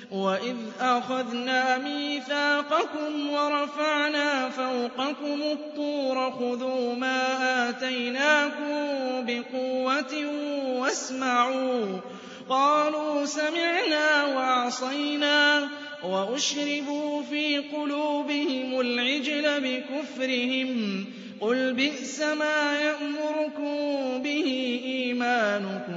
وَإِذْ أَخَذْنَا مِيثَاقَكُمْ وَرَفَعْنَا فَوْقَكُمُ الطُّورَ خُذُوا مَا آتَيْنَاكُم بِقُوَّةٍ وَاسْمَعُوا ۖ قَالُوا سَمِعْنَا وَعَصَيْنَا وَأُشْرِبُوا فِي قُلُوبِهِمُ الْعِجْلَ بِكُفْرِهِمْ ۚ قُلْ بِئْسَ مَا يَأْمُرُكُم بِهِ إِيمَانُكُمْ